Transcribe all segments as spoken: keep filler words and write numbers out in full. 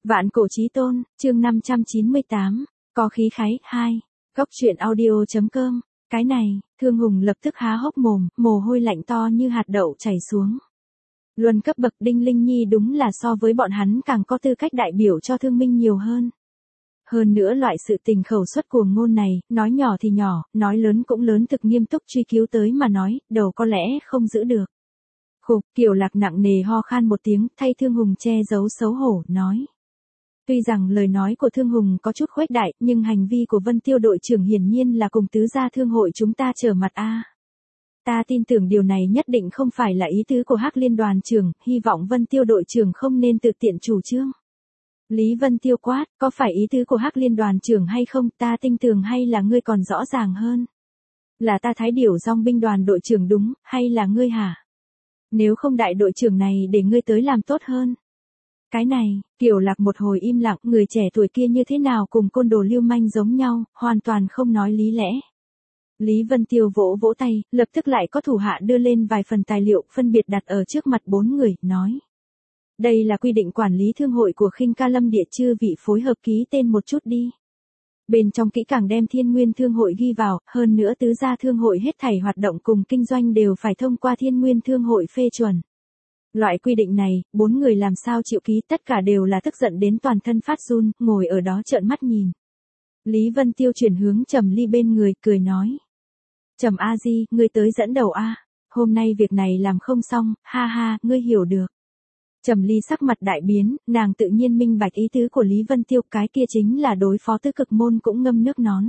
Vạn cổ chí tôn, chương năm trăm chín mươi tám, có khí khái, hai, góc truyện audio.com, cái này, Thương Hùng lập tức há hốc mồm, mồ hôi lạnh to như hạt đậu chảy xuống. Luân cấp bậc Đinh Linh Nhi đúng là so với bọn hắn càng có tư cách đại biểu cho thương minh nhiều hơn. Hơn nữa loại sự tình khẩu suất cuồng ngôn này, nói nhỏ thì nhỏ, nói lớn cũng lớn, thực nghiêm túc truy cứu tới mà nói, đầu có lẽ không giữ được. Khục, Kiều Lạc nặng nề ho khan một tiếng, thay Thương Hùng che giấu xấu hổ, nói. Tuy rằng lời nói của Thương Hùng có chút khuếch đại, nhưng hành vi của Vân Tiêu đội trưởng hiển nhiên là cùng tứ gia thương hội chúng ta trở mặt a. Ta tin tưởng điều này nhất định không phải là ý tứ của Hắc Liên đoàn trưởng, hy vọng Vân Tiêu đội trưởng không nên tự tiện chủ trương. Lý Vân Tiêu quát, có phải ý tứ của Hắc Liên đoàn trưởng hay không, ta tin tưởng hay là ngươi còn rõ ràng hơn? Là ta Thái Điểu Dòng binh đoàn đội trưởng đúng, hay là ngươi hả? Nếu không đại đội trưởng này để ngươi tới làm tốt hơn. Cái này, Kiều Lạc một hồi im lặng, người trẻ tuổi kia như thế nào cùng côn đồ lưu manh giống nhau, hoàn toàn không nói lý lẽ. Lý Vân Tiêu vỗ vỗ tay, lập tức lại có thủ hạ đưa lên vài phần tài liệu phân biệt đặt ở trước mặt bốn người, nói. Đây là quy định quản lý thương hội của Khinh Ca Lâm Địa, chư vị phối hợp ký tên một chút đi. Bên trong kỹ càng đem Thiên Nguyên Thương hội ghi vào, hơn nữa tứ gia thương hội hết thảy hoạt động cùng kinh doanh đều phải thông qua Thiên Nguyên Thương hội phê chuẩn. Loại quy định này, bốn người làm sao chịu ký, tất cả đều là tức giận đến toàn thân phát run, ngồi ở đó trợn mắt nhìn. Lý Vân Tiêu chuyển hướng Trầm Ly bên người, cười nói. Trầm A Di, ngươi tới dẫn đầu a, hôm nay việc này làm không xong, ha ha, ngươi hiểu được. Trầm Ly sắc mặt đại biến, nàng tự nhiên minh bạch ý tứ của Lý Vân Tiêu, cái kia chính là đối phó tứ cực môn cũng ngâm nước nón.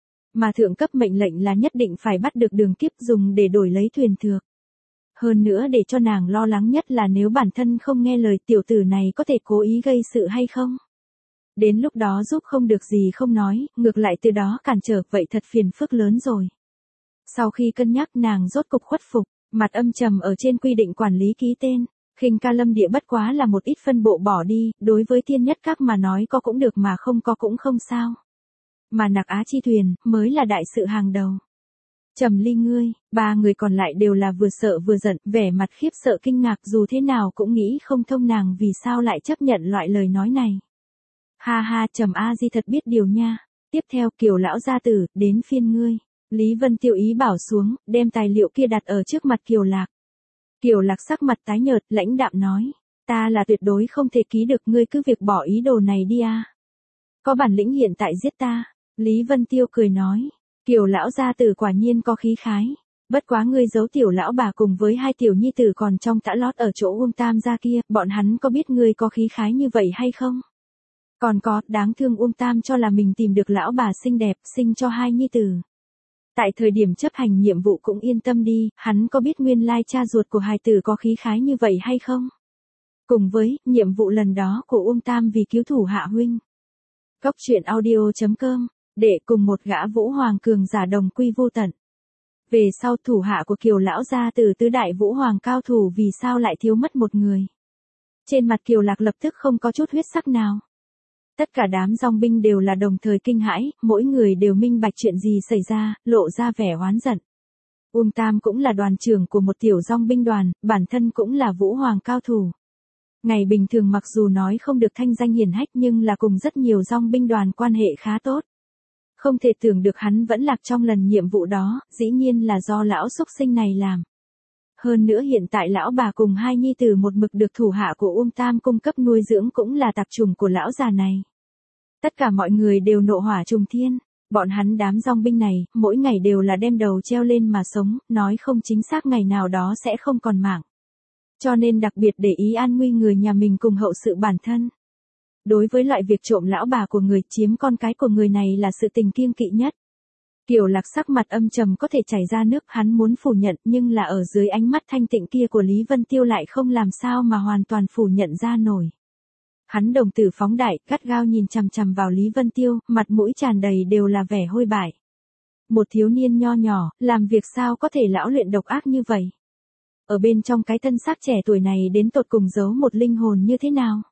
Mà thượng cấp mệnh lệnh là nhất định phải bắt được Đường Kiếp dùng để đổi lấy thuyền thược. Hơn nữa để cho nàng lo lắng nhất là nếu bản thân không nghe lời tiểu tử này có thể cố ý gây sự hay không. Đến lúc đó giúp không được gì không nói, ngược lại từ đó cản trở, vậy thật phiền phức lớn rồi. Sau khi cân nhắc nàng rốt cục khuất phục, mặt âm trầm ở trên quy định quản lý ký tên. Khinh Ca Lâm Địa bất quá là một ít phân bộ bỏ đi, đối với Thiên Nhất Các mà nói có cũng được mà không có cũng không sao. Mà Nặc Á Chi Thuyền, mới là đại sự hàng đầu. Trầm Ly ngươi, ba người còn lại đều là vừa sợ vừa giận, vẻ mặt khiếp sợ kinh ngạc, dù thế nào cũng nghĩ không thông nàng vì sao lại chấp nhận loại lời nói này. Ha ha, Trầm A Di thật biết điều nha. Tiếp theo Kiều lão gia tử, đến phiên ngươi. Lý Vân Tiêu ý bảo xuống, đem tài liệu kia đặt ở trước mặt Kiều Lạc. Kiều Lạc sắc mặt tái nhợt, lãnh đạm nói, ta là tuyệt đối không thể ký được, ngươi cứ việc bỏ ý đồ này đi a. Có bản lĩnh hiện tại giết ta. Lý Vân Tiêu cười nói, Kiều lão gia tử quả nhiên có khí khái. Bất quá ngươi giấu tiểu lão bà cùng với hai tiểu nhi tử còn trong tã lót ở chỗ Uông Tam gia kia, bọn hắn có biết ngươi có khí khái như vậy hay không? Còn có, đáng thương Uông Tam cho là mình tìm được lão bà xinh đẹp, sinh cho hai nhi tử. Tại thời điểm chấp hành nhiệm vụ cũng yên tâm đi, hắn có biết nguyên lai cha ruột của hài tử có khí khái như vậy hay không? Cùng với, nhiệm vụ lần đó của Uông Tam vì cứu thủ hạ huynh. Góc truyện audio.com, để cùng một gã Vũ Hoàng cường giả đồng quy vô tận. Về sau thủ hạ của Kiều lão gia từ tứ đại Vũ Hoàng cao thủ vì sao lại thiếu mất một người. Trên mặt Kiều Lạc lập tức không có chút huyết sắc nào. Tất cả đám dòng binh đều là đồng thời kinh hãi, mỗi người đều minh bạch chuyện gì xảy ra, lộ ra vẻ oán giận. Uông Tam cũng là đoàn trưởng của một tiểu dòng binh đoàn, bản thân cũng là Vũ Hoàng cao thủ. Ngày bình thường mặc dù nói không được thanh danh hiển hách nhưng là cùng rất nhiều dòng binh đoàn quan hệ khá tốt. Không thể tưởng được hắn vẫn lạc trong lần nhiệm vụ đó, dĩ nhiên là do lão xúc sinh này làm. Hơn nữa hiện tại lão bà cùng hai nhi tử một mực được thủ hạ của Uông Tam cung cấp nuôi dưỡng cũng là tạp chủng của lão già này. Tất cả mọi người đều nộ hỏa trùng thiên, bọn hắn đám dòng binh này, mỗi ngày đều là đem đầu treo lên mà sống, nói không chính xác ngày nào đó sẽ không còn mạng. Cho nên đặc biệt để ý an nguy người nhà mình cùng hậu sự bản thân. Đối với loại việc trộm lão bà của người, chiếm con cái của người này là sự tình kiêng kỵ nhất. Kiều Lạc sắc mặt âm trầm có thể chảy ra nước, hắn muốn phủ nhận nhưng là ở dưới ánh mắt thanh tịnh kia của Lý Vân Tiêu lại không làm sao mà hoàn toàn phủ nhận ra nổi. Hắn đồng tử phóng đại, gắt gao nhìn chằm chằm vào Lý Vân Tiêu, mặt mũi tràn đầy đều là vẻ hôi bại. Một thiếu niên nho nhỏ, làm việc sao có thể lão luyện độc ác như vậy? Ở bên trong cái thân xác trẻ tuổi này đến tột cùng giấu một linh hồn như thế nào?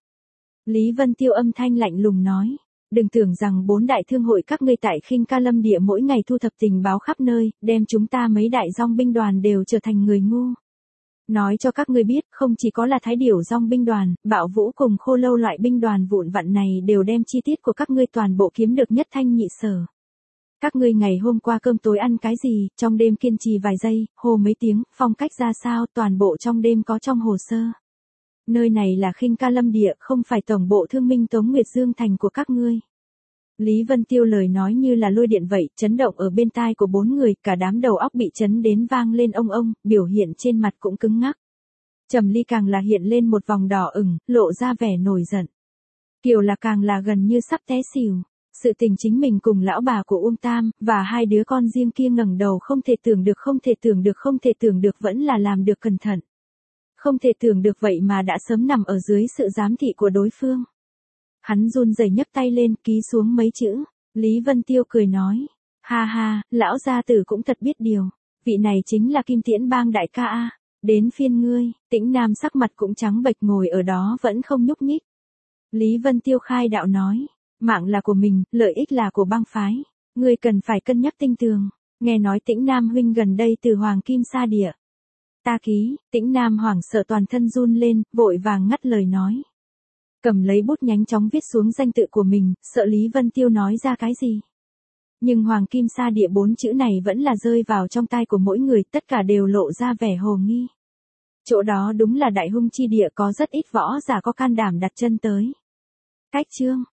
Lý Vân Tiêu âm thanh lạnh lùng nói. Đừng tưởng rằng bốn đại thương hội các ngươi tại Khinh Ca Lâm Địa mỗi ngày thu thập tình báo khắp nơi, đem chúng ta mấy đại dòng binh đoàn đều trở thành người ngu. Nói cho các ngươi biết, không chỉ có là Thái Điểu Dong binh đoàn, Bạo Vũ cùng Khô Lâu loại binh đoàn vụn vặn này đều đem chi tiết của các ngươi toàn bộ kiếm được nhất thanh nhị sở. Các ngươi ngày hôm qua cơm tối ăn cái gì, trong đêm kiên trì vài giây, hô mấy tiếng, phong cách ra sao, toàn bộ trong đêm có trong hồ sơ. Nơi này là Khinh Ca Lâm Địa, không phải tổng bộ thương minh Tống Nguyệt Dương thành của các ngươi. Lý Vân Tiêu lời nói như là lôi điện vậy, chấn động ở bên tai của bốn người, cả đám đầu óc bị chấn đến vang lên ông ông, biểu hiện trên mặt cũng cứng ngắc. Trầm Ly càng là hiện lên một vòng đỏ ửng, lộ ra vẻ nổi giận. Kiều là càng là gần như sắp té xỉu. Sự tình chính mình cùng lão bà của Uông Tam, và hai đứa con riêng kia ngẩng đầu không thể tưởng được không thể tưởng được không thể tưởng được vẫn là làm được cẩn thận. Không thể tưởng được vậy mà đã sớm nằm ở dưới sự giám thị của đối phương. Hắn run rẩy nhấc tay lên, ký xuống mấy chữ. Lý Vân Tiêu cười nói. Ha ha, lão gia tử cũng thật biết điều. Vị này chính là Kim Tiễn Bang đại ca a. Đến phiên ngươi. Tĩnh Nam sắc mặt cũng trắng bệch ngồi ở đó vẫn không nhúc nhích. Lý Vân Tiêu khai đạo nói. Mạng là của mình, lợi ích là của bang phái. Ngươi cần phải cân nhắc tinh tường. Nghe nói Tĩnh Nam huynh gần đây từ Hoàng Kim Sa Địa. Ta ký. Tĩnh Nam hoảng sợ toàn thân run lên, vội vàng ngắt lời nói. Cầm lấy bút nhanh chóng viết xuống danh tự của mình, sợ Lý Vân Tiêu nói ra cái gì. Nhưng Hoàng Kim Sa Địa bốn chữ này vẫn là rơi vào trong tai của mỗi người, tất cả đều lộ ra vẻ hồ nghi. Chỗ đó đúng là đại hung chi địa, có rất ít võ giả có can đảm đặt chân tới. Cách chương